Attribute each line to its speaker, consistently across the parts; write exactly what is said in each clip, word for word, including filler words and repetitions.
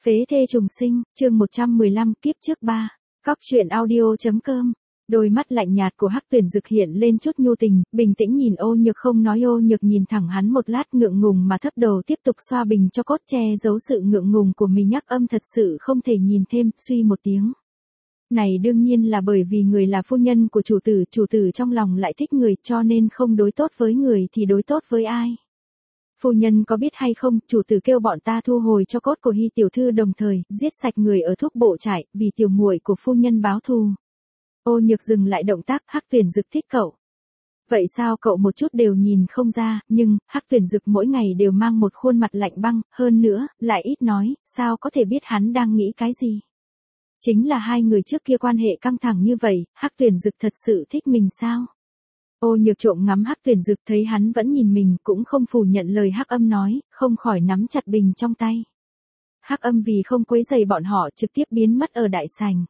Speaker 1: Phế thê trùng sinh, chương một trăm mười lăm kiếp trước ba. Cóc truyện audio.com. Đôi mắt lạnh nhạt của Hắc Tuyển Dực hiện lên chút nhu tình, bình tĩnh nhìn Ô Nhược không nói. Ô Nhược nhìn thẳng hắn một lát ngượng ngùng mà thấp đầu tiếp tục xoa bình cho cốt che giấu sự ngượng ngùng của mình. Nhắc âm thật sự không thể nhìn thêm, suy một tiếng. Này đương nhiên là bởi vì người là phu nhân của chủ tử, chủ tử trong lòng lại thích người cho nên không đối tốt với người thì đối tốt với ai. Phu nhân có biết hay không, chủ tử kêu bọn ta thu hồi cho cốt của Hy tiểu thư đồng thời giết sạch người ở thuốc bộ trại, vì tiểu muội của phu nhân báo thù. Ô Nhược dừng lại động tác. Hắc Tuyển Dực thích cậu. Vậy sao cậu một chút đều nhìn không ra, nhưng Hắc Tuyển Dực mỗi ngày đều mang một khuôn mặt lạnh băng, hơn nữa lại ít nói, sao có thể biết hắn đang nghĩ cái gì? Chính là hai người trước kia quan hệ căng thẳng như vậy, Hắc Tuyển Dực thật sự thích mình sao? Ô Nhược trộm ngắm Hắc Tuyển Dực thấy hắn vẫn nhìn mình, cũng không phủ nhận lời Hắc Âm nói, không khỏi nắm chặt bình trong tay. Hắc Âm vì không quấy rầy bọn họ trực tiếp biến mất ở đại sảnh.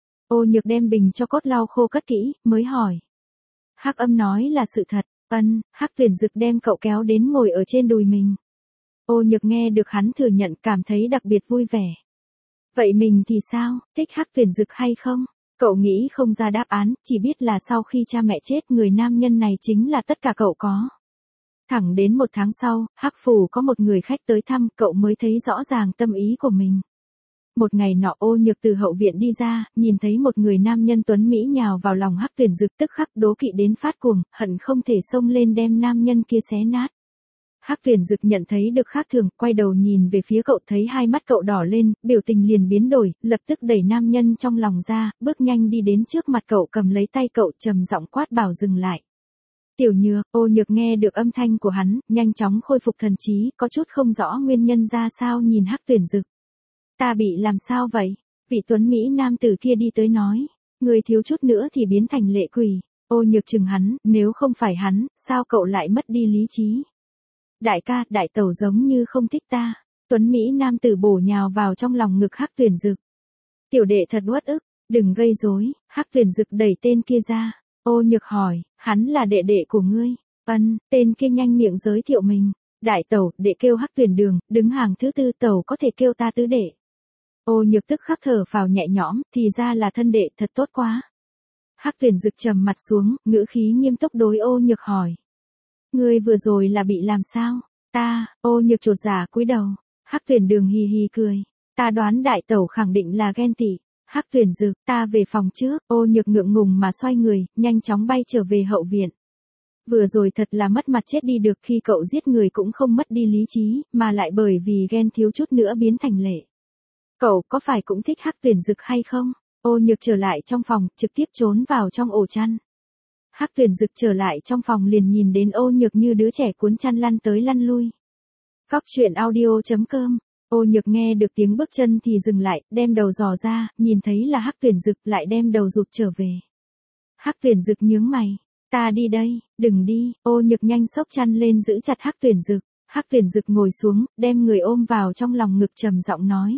Speaker 1: Ô Nhược đem bình cho cốt lau khô cất kỹ, mới hỏi. Hắc Âm nói là sự thật. Ân. Hắc Tuyển Dực đem cậu kéo đến ngồi ở trên đùi mình. Ô Nhược nghe được hắn thừa nhận cảm thấy đặc biệt vui vẻ. Vậy mình thì sao, thích Hắc Tuyển Dực hay không? Cậu nghĩ không ra đáp án, chỉ biết là sau khi cha mẹ chết người nam nhân này chính là tất cả cậu có. Thẳng đến một tháng sau, Hắc Phủ có một người khách tới thăm, cậu mới thấy rõ ràng tâm ý của mình. Một ngày nọ Ô Nhược từ hậu viện đi ra, nhìn thấy một người nam nhân tuấn Mỹ nhào vào lòng Hắc Tuyển Dực, tức khắc đố kỵ đến phát cuồng, hận không thể xông lên đem nam nhân kia xé nát. Hắc Tuyển Dực nhận thấy được khác thường, quay đầu nhìn về phía cậu thấy hai mắt cậu đỏ lên, biểu tình liền biến đổi, lập tức đẩy nam nhân trong lòng ra, bước nhanh đi đến trước mặt cậu cầm lấy tay cậu trầm giọng quát bảo dừng lại. Tiểu Nhược. Ô Nhược nghe được âm thanh của hắn, nhanh chóng khôi phục thần trí, có chút không rõ nguyên nhân ra sao nhìn Hắc Tuyển Dực. Ta bị làm sao vậy? Vị tuấn Mỹ nam tử kia đi tới nói, người thiếu chút nữa thì biến thành lệ quỷ. Ô Nhược chừng hắn, nếu không phải hắn, sao cậu lại mất đi lý trí? Đại ca, đại tẩu giống như không thích ta. Tuấn Mỹ nam tử bổ nhào vào trong lòng ngực Hắc Tuyển Dực. Tiểu đệ thật uất ức, đừng gây rối. Hắc Tuyển Dực đẩy tên kia ra. Ô Nhược hỏi, hắn là đệ đệ của ngươi? Ân. Tên kia nhanh miệng giới thiệu mình. Đại tẩu, đệ kêu Hắc Tuyển Đường, đứng hàng thứ tư, tẩu có thể kêu ta tứ đệ. Ô Nhược tức khắc thở phào nhẹ nhõm, thì ra là thân đệ, thật tốt quá. Hắc Tuyển Dực trầm mặt xuống, ngữ khí nghiêm túc đối Ô Nhược hỏi. Ngươi vừa rồi là bị làm sao? Ta. Ô Nhược chột dạ cúi đầu. Hắc Tuyển Đường hì hì cười. Ta đoán đại tẩu khẳng định là ghen tị. Hắc Tuyển Dực, ta về phòng trước. Ô Nhược ngượng ngùng mà xoay người, nhanh chóng bay trở về hậu viện. Vừa rồi thật là mất mặt chết đi được, khi cậu giết người cũng không mất đi lý trí, mà lại bởi vì ghen thiếu chút nữa biến thành lệ. Cậu có phải cũng thích Hắc Tuyển Dực hay không? Ô Nhược trở lại trong phòng, trực tiếp trốn vào trong ổ chăn. Hắc Tuyển Dực trở lại trong phòng liền nhìn đến Ô Nhược như đứa trẻ cuốn chăn lăn tới lăn lui. Cóc truyện audio.com. Ô Nhược nghe được tiếng bước chân thì dừng lại, đem đầu dò ra, nhìn thấy là Hắc Tuyển Dực, lại đem đầu rụt trở về. Hắc Tuyển Dực nhướng mày. Ta đi đây. Đừng đi. Ô Nhược nhanh xốc chăn lên giữ chặt Hắc Tuyển Dực. Hắc Tuyển Dực ngồi xuống, đem người ôm vào trong lòng ngực trầm giọng nói.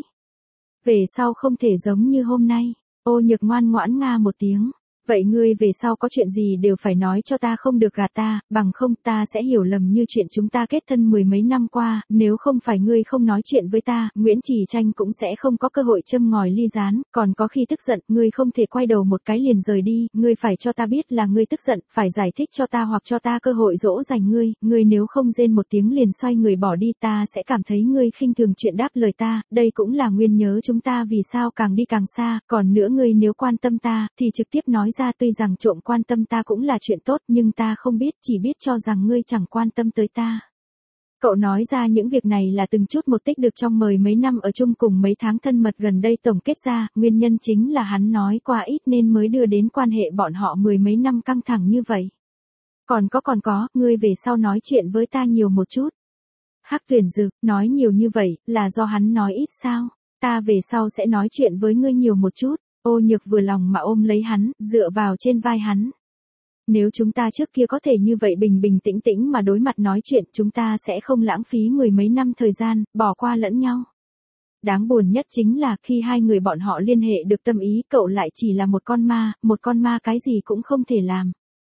Speaker 1: Về sau không thể giống như hôm nay. Ô Nhược ngoan ngoãn nga một tiếng. Vậy ngươi về sau có chuyện gì đều phải nói cho ta, không được gạt ta, bằng không ta sẽ hiểu lầm như chuyện chúng ta kết thân mười mấy năm qua, nếu không phải ngươi không nói chuyện với ta, Nguyễn Chỉ Tranh cũng sẽ không có cơ hội châm ngòi ly gián, còn có khi tức giận, ngươi không thể quay đầu một cái liền rời đi, ngươi phải cho ta biết là ngươi tức giận, phải giải thích cho ta hoặc cho ta cơ hội dỗ dành ngươi, ngươi nếu không rên một tiếng liền xoay người bỏ đi, ta sẽ cảm thấy ngươi khinh thường chuyện đáp lời ta, đây cũng là nguyên nhớ chúng ta vì sao càng đi càng xa, còn nữa ngươi nếu quan tâm ta, thì trực tiếp nói ra, tuy rằng trộm quan tâm ta cũng là chuyện tốt, nhưng ta không biết, chỉ biết cho rằng ngươi chẳng quan tâm tới ta. Cậu nói ra những việc này là từng chút một tích được trong mười mấy năm ở chung cùng mấy tháng thân mật gần đây tổng kết ra, nguyên nhân chính là hắn nói quá ít nên mới đưa đến quan hệ bọn họ mười mấy năm căng thẳng như vậy. Còn có còn có, ngươi về sau nói chuyện với ta nhiều một chút. Hắc Tuyển Dực, nói nhiều như vậy, là do hắn nói ít sao? Ta về sau sẽ nói chuyện với ngươi nhiều một chút. Ô Nhược vừa lòng mà ôm lấy hắn, dựa vào trên vai hắn. Nếu chúng ta trước kia có thể như vậy bình bình tĩnh tĩnh mà đối mặt nói chuyện, chúng ta sẽ không lãng phí mười mấy năm thời gian, bỏ qua lẫn nhau. Đáng buồn nhất chính là khi hai người bọn họ liên hệ được tâm ý, cậu lại chỉ là một con ma, một con ma cái gì cũng không thể làm.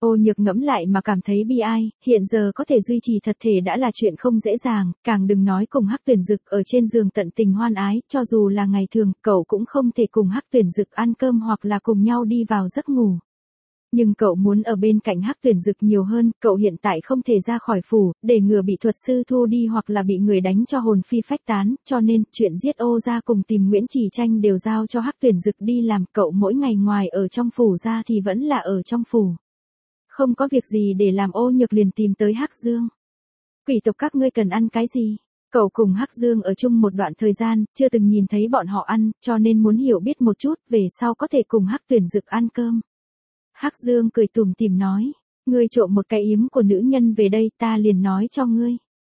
Speaker 1: Ô Nhược ngẫm lại mà cảm thấy bi ai, hiện giờ có thể duy trì thật thể đã là chuyện không dễ dàng, càng đừng nói cùng Hắc Tuyển Dực ở trên giường tận tình hoan ái, cho dù là ngày thường, cậu cũng không thể cùng Hắc Tuyển Dực ăn cơm hoặc là cùng nhau đi vào giấc ngủ. Nhưng cậu muốn ở bên cạnh Hắc Tuyển Dực nhiều hơn, cậu hiện tại không thể ra khỏi phủ, để ngừa bị thuật sư thu đi hoặc là bị người đánh cho hồn phi phách tán, cho nên, chuyện giết Ô gia cùng tìm Nguyễn Chỉ Tranh đều giao cho Hắc Tuyển Dực đi làm, cậu mỗi ngày ngoài ở trong phủ ra thì vẫn là ở trong phủ. Không có việc gì để làm, Ô Nhược liền tìm tới Hắc Dương. Quỷ tộc các ngươi cần ăn cái gì? Cậu cùng Hắc Dương ở chung một đoạn thời gian, chưa từng nhìn thấy bọn họ ăn, cho nên muốn hiểu biết một chút, về sau có thể cùng Hắc Tuyển Dực ăn cơm. Hắc Dương cười tủm tỉm nói, ngươi trộm một cái yếm của nữ nhân về đây, ta liền nói cho ngươi.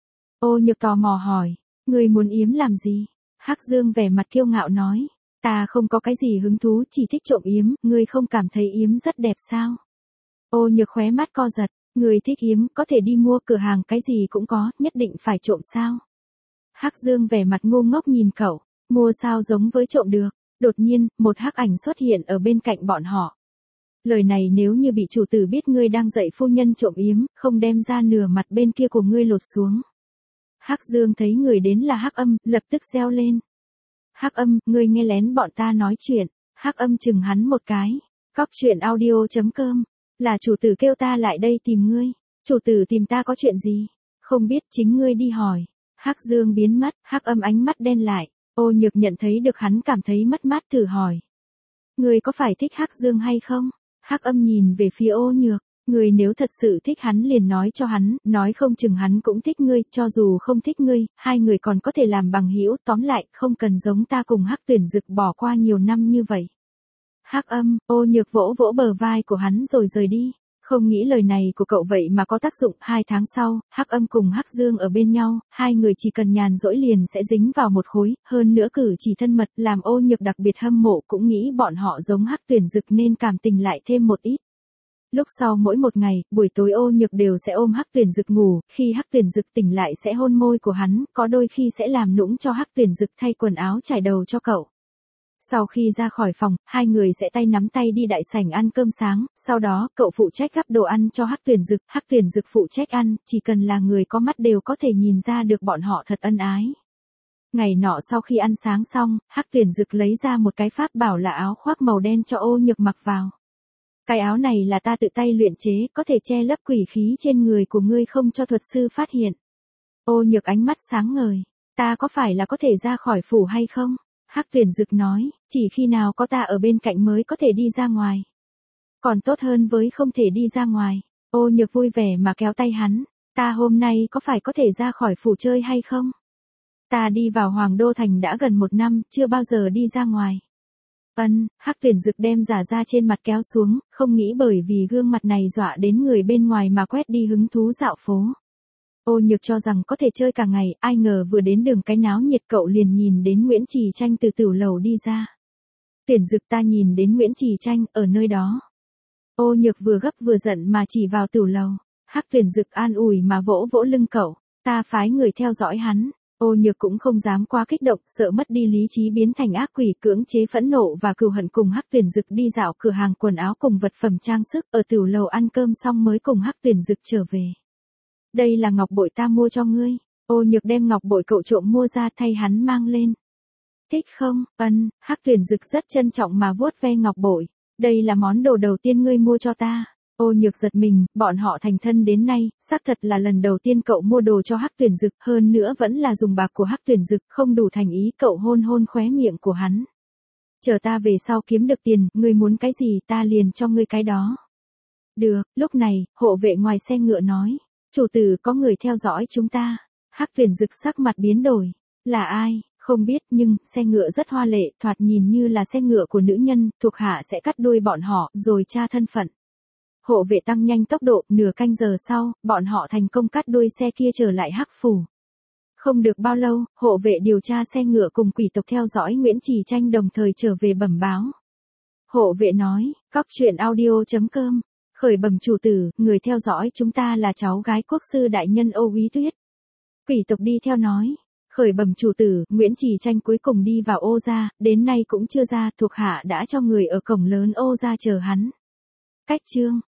Speaker 1: Ô Nhược tò mò hỏi, ngươi muốn yếm làm gì? Hắc Dương vẻ mặt kiêu ngạo nói, ta không có cái gì hứng thú, chỉ thích trộm yếm, ngươi không cảm thấy yếm rất đẹp sao? Ô Nhược khóe mắt co giật, ngươi thích yếm, có thể đi mua cửa hàng cái gì cũng có, nhất định phải trộm sao? Hắc Dương vẻ mặt ngu ngốc nhìn cậu, mua sao giống với trộm được? Đột nhiên, một hắc ảnh xuất hiện ở bên cạnh bọn họ. Lời này nếu như bị chủ tử biết ngươi đang dạy phu nhân trộm yếm, không đem ra nửa mặt bên kia của ngươi lột xuống. Hắc Dương thấy người đến là Hắc Âm, lập tức reo lên. Hắc Âm, ngươi nghe lén bọn ta nói chuyện. Hắc Âm chừng hắn một cái. Cóc truyện audio chấm com. Là chủ tử kêu ta lại đây tìm ngươi. Chủ tử tìm ta có chuyện gì? Không biết, chính ngươi đi hỏi. Hắc Dương biến mất, Hắc Âm ánh mắt đen lại. Ô Nhược nhận thấy được hắn cảm thấy mất mát thử hỏi. Ngươi có phải thích Hắc Dương hay không? Hắc Âm nhìn về phía Ô Nhược, ngươi nếu thật sự thích hắn liền nói cho hắn, nói không chừng hắn cũng thích ngươi, cho dù không thích ngươi, hai người còn có thể làm bằng hữu, tóm lại, không cần giống ta cùng Hắc Tuyển Dực bỏ qua nhiều năm như vậy. Hắc Âm, Ô Nhược vỗ vỗ bờ vai của hắn rồi rời đi. Không nghĩ lời này của cậu vậy mà có tác dụng, hai tháng sau, Hắc Âm cùng Hắc Dương ở bên nhau, hai người chỉ cần nhàn rỗi liền sẽ dính vào một khối, hơn nữa cử chỉ thân mật, làm Ô Nhược đặc biệt hâm mộ, cũng nghĩ bọn họ giống Hắc Tuyển Dực nên cảm tình lại thêm một ít. Lúc sau mỗi một ngày, buổi tối Ô Nhược đều sẽ ôm Hắc Tuyển Dực ngủ, khi Hắc Tuyển Dực tỉnh lại sẽ hôn môi của hắn, có đôi khi sẽ làm nũng cho Hắc Tuyển Dực thay quần áo trải đầu cho cậu. Sau khi ra khỏi phòng, hai người sẽ tay nắm tay đi đại sảnh ăn cơm sáng, sau đó, cậu phụ trách gắp đồ ăn cho Hắc Tuyển Dực, Hắc Tuyển Dực phụ trách ăn, chỉ cần là người có mắt đều có thể nhìn ra được bọn họ thật ân ái. Ngày nọ sau khi ăn sáng xong, Hắc Tuyển Dực lấy ra một cái pháp bảo là áo khoác màu đen cho Ô Nhược mặc vào. Cái áo này là ta tự tay luyện chế, có thể che lấp quỷ khí trên người của ngươi không cho thuật sư phát hiện. Ô Nhược ánh mắt sáng ngời, ta có phải là có thể ra khỏi phủ hay không? Hắc Tuyển Dực nói, chỉ khi nào có ta ở bên cạnh mới có thể đi ra ngoài. Còn tốt hơn với không thể đi ra ngoài. Ô Nhược vui vẻ mà kéo tay hắn, ta hôm nay có phải có thể ra khỏi phủ chơi hay không? Ta đi vào Hoàng Đô Thành đã gần một năm, chưa bao giờ đi ra ngoài. Ân, Hắc Tuyển Dực đem giả ra trên mặt kéo xuống, không nghĩ bởi vì gương mặt này dọa đến người bên ngoài mà quét đi hứng thú dạo phố. Ô Nhược cho rằng có thể chơi cả ngày, ai ngờ vừa đến đường cái náo nhiệt cậu liền nhìn đến Nguyễn Chỉ Tranh từ tửu lầu đi ra. Tuyển Dực, ta nhìn đến Nguyễn Chỉ Tranh ở nơi đó. Ô Nhược vừa gấp vừa giận mà chỉ vào tửu lầu. Hắc Tuyển Dực an ủi mà vỗ vỗ lưng cậu, ta phái người theo dõi hắn. Ô Nhược cũng không dám quá kích động, sợ mất đi lý trí biến thành ác quỷ, cưỡng chế phẫn nộ và cừu hận cùng Hắc Tuyển Dực đi dạo cửa hàng quần áo cùng vật phẩm trang sức, ở tửu lầu ăn cơm xong mới cùng Hắc Tuyển Dực trở về. Đây là ngọc bội ta mua cho ngươi. Ô Nhược đem ngọc bội cậu trộm mua ra thay hắn mang lên. Thích không? Ân, Hắc Tuyển Dực rất trân trọng mà vuốt ve ngọc bội. Đây là món đồ đầu tiên ngươi mua cho ta. Ô Nhược giật mình, bọn họ thành thân đến nay, xác thật là lần đầu tiên cậu mua đồ cho Hắc Tuyển Dực, hơn nữa vẫn là dùng bạc của Hắc Tuyển Dực, không đủ thành ý, cậu hôn hôn khóe miệng của hắn. Chờ ta về sau kiếm được tiền, ngươi muốn cái gì ta liền cho ngươi cái đó. Được, lúc này, hộ vệ ngoài xe ngựa nói. Chủ tử, có người theo dõi chúng ta. Hắc Tuyển Dực sắc mặt biến đổi. Là ai? Không biết, nhưng, xe ngựa rất hoa lệ, thoạt nhìn như là xe ngựa của nữ nhân, thuộc hạ sẽ cắt đuôi bọn họ, rồi tra thân phận. Hộ vệ tăng nhanh tốc độ, nửa canh giờ sau, bọn họ thành công cắt đuôi xe kia trở lại Hắc phủ. Không được bao lâu, hộ vệ điều tra xe ngựa cùng quỷ tộc theo dõi Nguyễn Chỉ Tranh đồng thời trở về bẩm báo. Hộ vệ nói, cóc truyện audio chấm com. Khởi bẩm chủ tử, người theo dõi chúng ta là cháu gái quốc sư đại nhân Ô Úy Tuyết. Quỷ tộc đi theo nói, khởi bẩm chủ tử, Nguyễn Chỉ Tranh cuối cùng đi vào Ô gia, đến nay cũng chưa ra, thuộc hạ đã cho người ở cổng lớn Ô gia chờ hắn. Cách chương